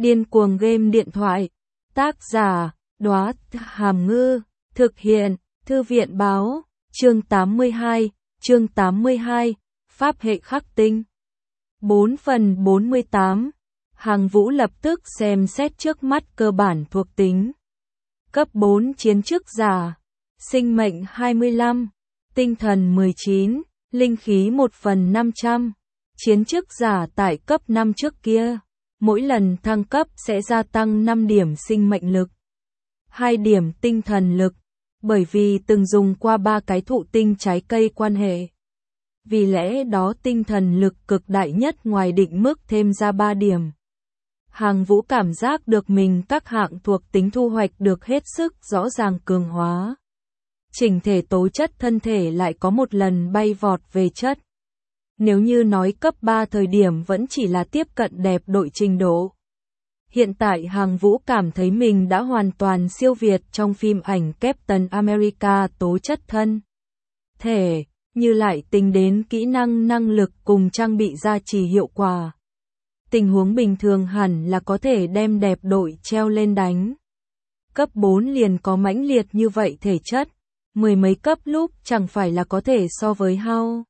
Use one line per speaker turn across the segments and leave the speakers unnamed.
Điên cuồng game điện thoại. Tác giả, Đóa Hàm Ngư. Thực hiện, Thư viện báo. Chương 82, Pháp hệ khắc tinh. 4 phần 48. Hàng Vũ lập tức xem xét trước mắt cơ bản thuộc tính. Cấp 4 chiến chức giả. Sinh mệnh 25. Tinh thần 19. Linh khí 1 phần 500. Chiến chức giả tại cấp 5 trước kia. Mỗi lần thăng cấp sẽ gia tăng 5 điểm sinh mệnh lực, 2 điểm tinh thần lực, bởi vì từng dùng qua 3 cái thụ tinh trái cây quan hệ. Vì lẽ đó tinh thần lực cực đại nhất ngoài định mức thêm ra 3 điểm. Hàng Vũ cảm giác được mình các hạng thuộc tính thu hoạch được hết sức rõ ràng cường hóa. Chỉnh thể tố chất thân thể lại có một lần bay vọt về chất. Nếu như nói cấp 3 thời điểm vẫn chỉ là tiếp cận đẹp đội trình độ. Hiện tại Hàng Vũ cảm thấy mình đã hoàn toàn siêu việt trong phim ảnh Captain America tố chất thân thể, như lại tính đến kỹ năng năng lực cùng trang bị gia trì hiệu quả. Tình huống bình thường hẳn là có thể đem đẹp đội treo lên đánh. Cấp 4 liền có mãnh liệt như vậy thể chất, mười mấy cấp lúc chẳng phải là có thể so với Hao.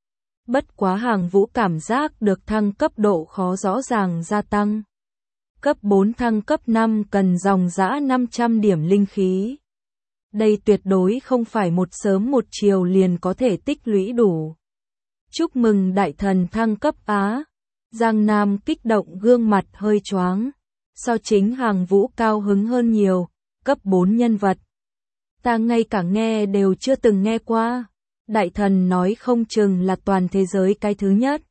Bất quá Hàng Vũ cảm giác được thăng cấp độ khó rõ ràng gia tăng. Cấp 4 thăng cấp 5 cần dòng dã 500 điểm linh khí. Đây tuyệt đối không phải một sớm một chiều liền có thể tích lũy đủ. Chúc mừng đại thần thăng cấp Á. Giang Nam kích động gương mặt hơi choáng. So chính Hàng Vũ cao hứng hơn nhiều. Cấp 4 nhân vật. Ta ngay cả nghe đều chưa từng nghe qua. Đại thần nói không chừng là toàn thế giới cái thứ nhất.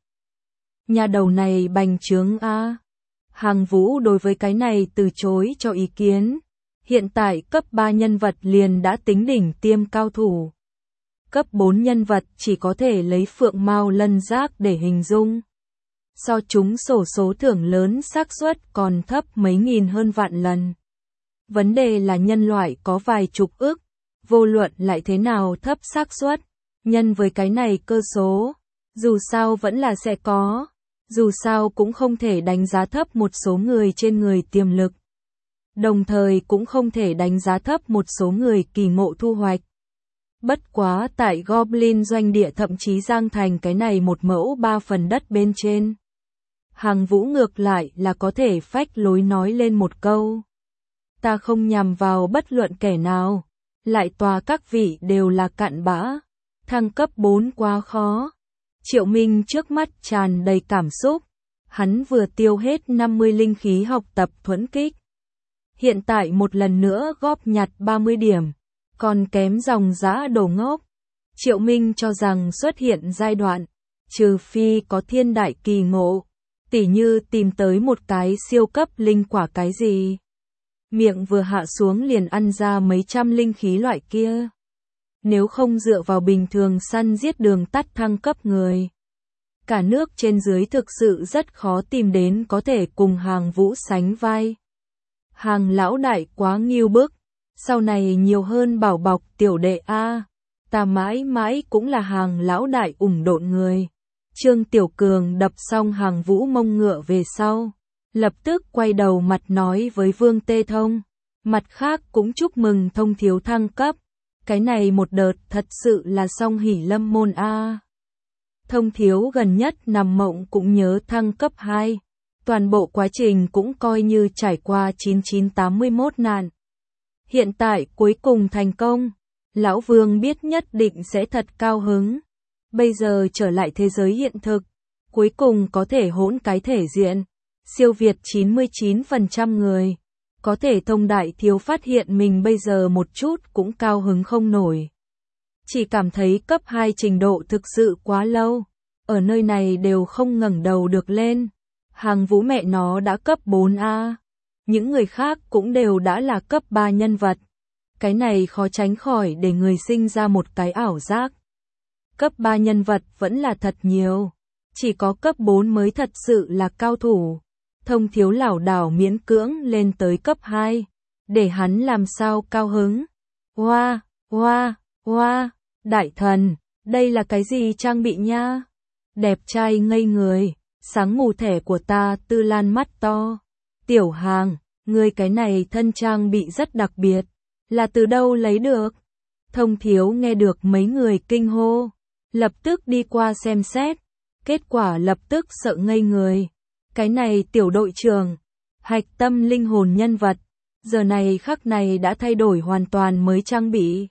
Nhà đầu này bành trướng a. Hàng Vũ đối với cái này từ chối cho ý kiến. Hiện tại cấp 3 nhân vật liền đã tính đỉnh tiêm cao thủ. Cấp 4 nhân vật chỉ có thể lấy phượng mao lân giác để hình dung. So chúng sổ số thưởng lớn xác suất còn thấp mấy nghìn hơn vạn lần. Vấn đề là nhân loại có vài chục ức, vô luận lại thế nào thấp xác suất. Nhân với cái này cơ số, dù sao vẫn là sẽ có, dù sao cũng không thể đánh giá thấp một số người trên người tiềm lực. Đồng thời cũng không thể đánh giá thấp một số người kỳ ngộ thu hoạch. Bất quá tại Goblin doanh địa thậm chí Giang Thành cái này một mẫu 3 phần đất bên trên. Hàng Vũ ngược lại là có thể phách lối nói lên một câu. Ta không nhằm vào bất luận kẻ nào, lại tòa các vị đều là cặn bã. Thăng cấp 4 quá khó. Triệu Minh trước mắt tràn đầy cảm xúc. Hắn vừa tiêu hết 50 linh khí học tập thuẫn kích. Hiện tại một lần nữa góp nhặt 30 điểm. Còn kém dòng dã đồ ngốc. Triệu Minh cho rằng xuất hiện giai đoạn. Trừ phi có thiên đại kỳ ngộ. Tỉ như tìm tới một cái siêu cấp linh quả cái gì. Miệng vừa hạ xuống liền ăn ra mấy trăm linh khí loại kia. Nếu không dựa vào bình thường săn giết đường tắt thăng cấp người. Cả nước trên dưới thực sự rất khó tìm đến có thể cùng Hàng Vũ sánh vai. Hàng lão đại quá nghiêu bức. Sau này nhiều hơn bảo bọc tiểu đệ A. Ta mãi mãi cũng là Hàng lão đại ủng độn người. Trương Tiểu Cường đập xong Hàng Vũ mông ngựa về sau. Lập tức quay đầu mặt nói với Vương Tê Thông. Mặt khác cũng chúc mừng Thông thiếu thăng cấp. Cái này một đợt thật sự là song hỷ lâm môn a. Thông thiếu gần nhất nằm mộng cũng nhớ thăng cấp 2. Toàn bộ quá trình cũng coi như trải qua 9981 nạn. Hiện tại cuối cùng thành công. Lão Vương biết nhất định sẽ thật cao hứng. Bây giờ trở lại thế giới hiện thực. Cuối cùng có thể hỗn cái thể diện. Siêu việt 99% người. Có thể Thông đại thiếu phát hiện mình bây giờ một chút cũng cao hứng không nổi. Chỉ cảm thấy cấp 2 trình độ thực sự quá lâu. Ở nơi này đều không ngẩng đầu được lên. Hàng Vũ mẹ nó đã cấp 4A. Những người khác cũng đều đã là cấp 3 nhân vật. Cái này khó tránh khỏi để người sinh ra một cái ảo giác. Cấp 3 nhân vật vẫn là thật nhiều. Chỉ có cấp 4 mới thật sự là cao thủ. Thông thiếu lảo đảo miễn cưỡng lên tới cấp 2. Để hắn làm sao cao hứng. Hoa, đại thần, đây là cái gì trang bị nha? Đẹp trai ngây người, sáng mù thẻ của ta Tư Lan mắt to. Tiểu Hàng, ngươi cái này thân trang bị rất đặc biệt, là từ đâu lấy được? Thông Thiếu nghe được mấy người kinh hô, lập tức đi qua xem xét, kết quả lập tức sợ ngây người. Cái này tiểu đội trưởng, hạch tâm linh hồn nhân vật, giờ này khắc này đã thay đổi hoàn toàn mới trang bị.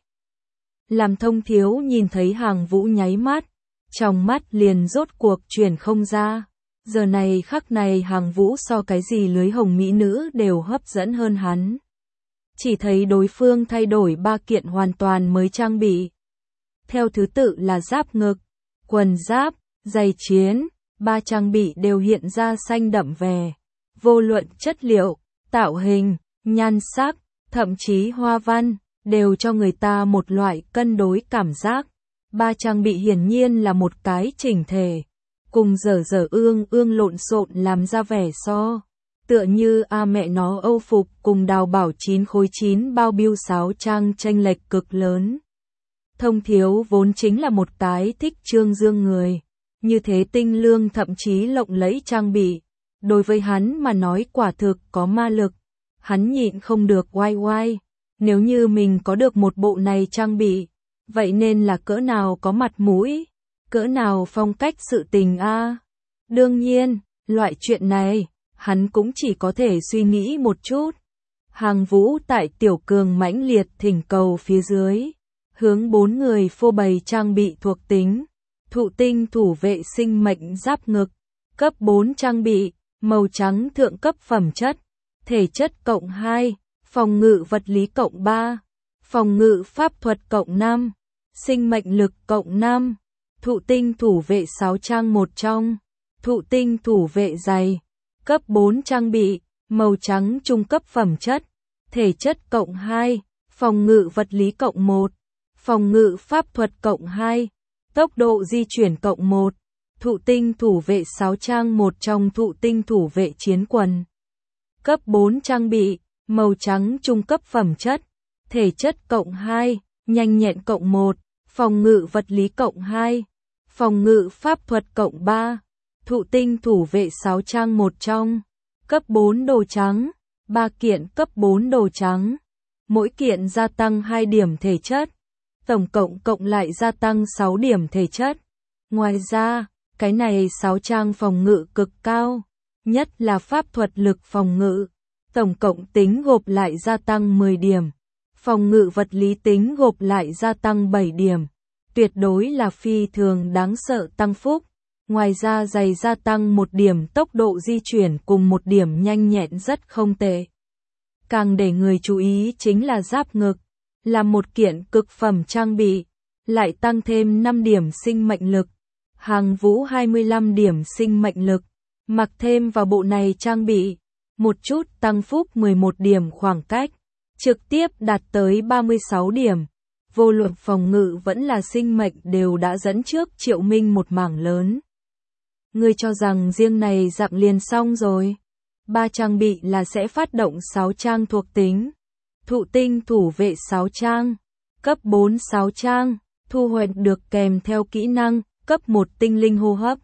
Làm Thông Thiếu nhìn thấy Hàng Vũ nháy mắt, trong mắt liền rốt cuộc chuyển không ra. Giờ này khắc này Hàng Vũ so cái gì lưới hồng mỹ nữ đều hấp dẫn hơn hắn. Chỉ thấy đối phương thay đổi 3 kiện hoàn toàn mới trang bị. Theo thứ tự là giáp ngực, quần giáp, giày chiến, 3 trang bị đều hiện ra xanh đậm về. Vô luận chất liệu, tạo hình, nhan sắc, thậm chí hoa văn, đều cho người ta một loại cân đối cảm giác. 3 trang bị hiển nhiên là một cái chỉnh thể, cùng dở ương lộn xộn làm ra vẻ so. Tựa như mẹ nó Âu phục cùng Đào Bảo 9 khối 9 bao biêu sáo trang chênh lệch cực lớn. Thông Thiếu vốn chính là một cái thích trương dương người, như thế tinh lương thậm chí lộng lẫy trang bị, đối với hắn mà nói quả thực có ma lực. Hắn nhịn không được oai oai, nếu như mình có được một bộ này trang bị, vậy nên là cỡ nào có mặt mũi, cỡ nào phong cách sự tình a. Đương nhiên, loại chuyện này, hắn cũng chỉ có thể suy nghĩ một chút. Hàng Vũ tại Tiểu Cường mãnh liệt thỉnh cầu phía dưới, hướng 4 người phô bày trang bị thuộc tính. Thụ tinh thủ vệ sinh mệnh giáp ngực, cấp 4 trang bị, màu trắng thượng cấp phẩm chất, thể chất cộng 2, phòng ngự vật lý cộng 3, phòng ngự pháp thuật cộng 5, sinh mệnh lực cộng 5, thụ tinh thủ vệ 6 trang một trong, thụ tinh thủ vệ giày, cấp 4 trang bị, màu trắng trung cấp phẩm chất, thể chất cộng 2, phòng ngự vật lý cộng 1, phòng ngự pháp thuật cộng 2, tốc độ di chuyển cộng 1, thụ tinh thủ vệ 6 trang một trong thụ tinh thủ vệ chiến quần. Cấp 4 trang bị, màu trắng trung cấp phẩm chất, thể chất cộng 2, nhanh nhẹn cộng 1, phòng ngự vật lý cộng 2, phòng ngự pháp thuật cộng 3, thụ tinh thủ vệ 6 trang một trong, cấp 4 đồ trắng, 3 kiện cấp 4 đồ trắng, mỗi kiện gia tăng 2 điểm thể chất, tổng cộng lại gia tăng 6 điểm thể chất. Ngoài ra, cái này 6 trang phòng ngự cực cao, nhất là pháp thuật lực phòng ngự, tổng cộng tính gộp lại gia tăng 10 điểm, phòng ngự vật lý tính gộp lại gia tăng 7 điểm, tuyệt đối là phi thường đáng sợ tăng phúc. Ngoài ra giày gia tăng 1 điểm tốc độ di chuyển cùng 1 điểm nhanh nhẹn rất không tệ. Càng để người chú ý chính là giáp ngực, là một kiện cực phẩm trang bị, lại tăng thêm 5 điểm sinh mệnh lực. Hàng Vũ 25 điểm sinh mệnh lực, mặc thêm vào bộ này trang bị, một chút tăng phúc 11 điểm khoảng cách, trực tiếp đạt tới 36 điểm. Vô luận phòng ngự vẫn là sinh mệnh đều đã dẫn trước Triệu Minh một mảng lớn. Ngươi cho rằng riêng này dạng liền xong rồi. 3 trang bị là sẽ phát động 6 trang thuộc tính. Thụ tinh thủ vệ 6 trang, cấp 4 6 trang, thu hoạch được kèm theo kỹ năng, cấp 1 tinh linh hô hấp.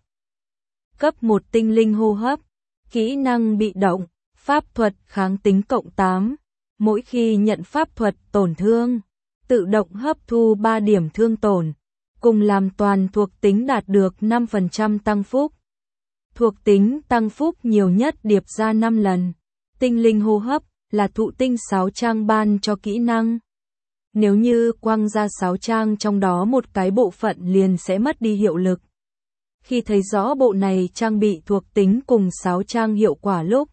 Cấp 1 tinh linh hô hấp, kỹ năng bị động, pháp thuật kháng tính cộng 8. Mỗi khi nhận pháp thuật tổn thương, tự động hấp thu 3 điểm thương tổn, cùng làm toàn thuộc tính đạt được 5% tăng phúc. Thuộc tính tăng phúc nhiều nhất điệp ra 5 lần. Tinh linh hô hấp là thụ tinh 6 trang ban cho kỹ năng. Nếu như quăng ra 6 trang trong đó một cái bộ phận liền sẽ mất đi hiệu lực. Khi thấy rõ bộ này trang bị thuộc tính cùng 6 trang hiệu quả lúc,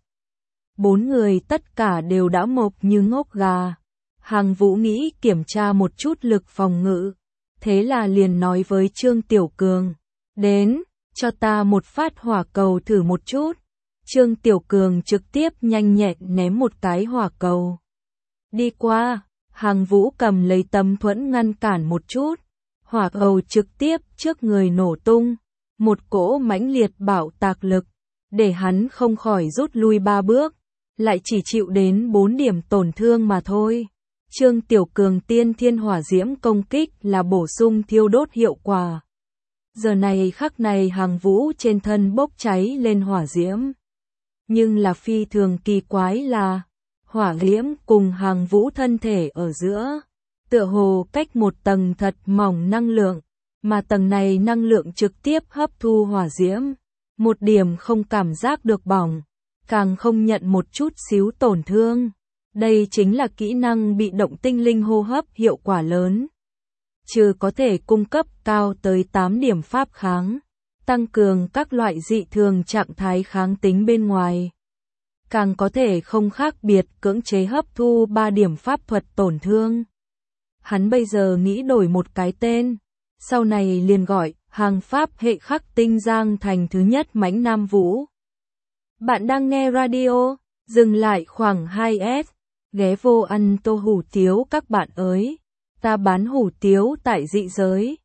4 người tất cả đều đã mộc như ngốc gà. Hàng Vũ nghĩ kiểm tra một chút lực phòng ngự, thế là liền nói với Trương Tiểu Cường, đến, cho ta một phát hỏa cầu thử một chút. Trương Tiểu Cường trực tiếp nhanh nhẹn ném một cái hỏa cầu. Đi qua, Hàng Vũ cầm lấy tấm thuẫn ngăn cản một chút, hỏa cầu trực tiếp trước người nổ tung, một cỗ mãnh liệt bạo tạc lực, để hắn không khỏi rút lui 3 bước, lại chỉ chịu đến 4 điểm tổn thương mà thôi. Trương Tiểu Cường tiên thiên hỏa diễm công kích là bổ sung thiêu đốt hiệu quả. Giờ này khắc này Hàng Vũ trên thân bốc cháy lên hỏa diễm. Nhưng là phi thường kỳ quái là, hỏa diễm cùng Hàng Vũ thân thể ở giữa, tựa hồ cách một tầng thật mỏng năng lượng, mà tầng này năng lượng trực tiếp hấp thu hỏa diễm, một điểm không cảm giác được bỏng, càng không nhận một chút xíu tổn thương. Đây chính là kỹ năng bị động tinh linh hô hấp hiệu quả lớn. Trừ có thể cung cấp cao tới 8 điểm pháp kháng, tăng cường các loại dị thường trạng thái kháng tính bên ngoài. Càng có thể không khác biệt cưỡng chế hấp thu 3 điểm pháp thuật tổn thương. Hắn bây giờ nghĩ đổi một cái tên, sau này liền gọi hàng pháp hệ khắc tinh Giang Thành thứ nhất mãnh Nam Vũ. Bạn đang nghe radio, dừng lại khoảng 2S, ghé vô ăn tô hủ tiếu các bạn ơi, ta bán hủ tiếu tại dị giới.